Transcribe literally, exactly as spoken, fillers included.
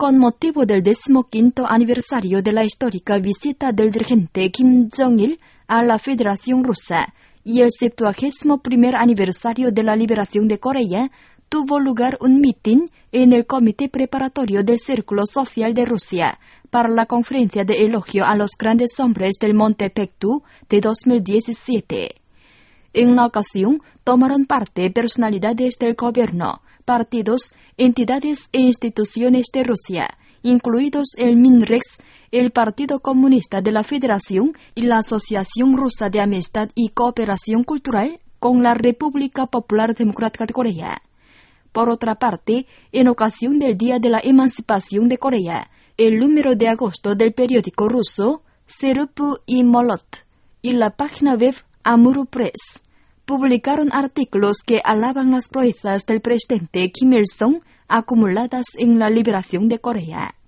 con motivo del decimoquinto aniversario de la histórica visita del dirigente Kim Jong-il a la Federación Rusa y el septuagésimo primer aniversario de la liberación de Corea, tuvo lugar un mitin en el Comité Preparatorio del Círculo Social de Rusia para la conferencia de elogio a los grandes hombres del Monte Pektu de dos mil diecisiete. En la ocasión, tomaron parte personalidades del gobierno, partidos, entidades e instituciones de Rusia, incluidos el MINREX, el Partido Comunista de la Federación y la Asociación Rusa de Amistad y Cooperación Cultural con la República Popular Democrática de Corea. Por otra parte, en ocasión del Día de la Emancipación de Corea, el número de agosto del periódico ruso Serup y Molot y la página web Amuru Press publicaron artículos que alaban las proezas del presidente Kim Il-sung acumuladas en la liberación de Corea.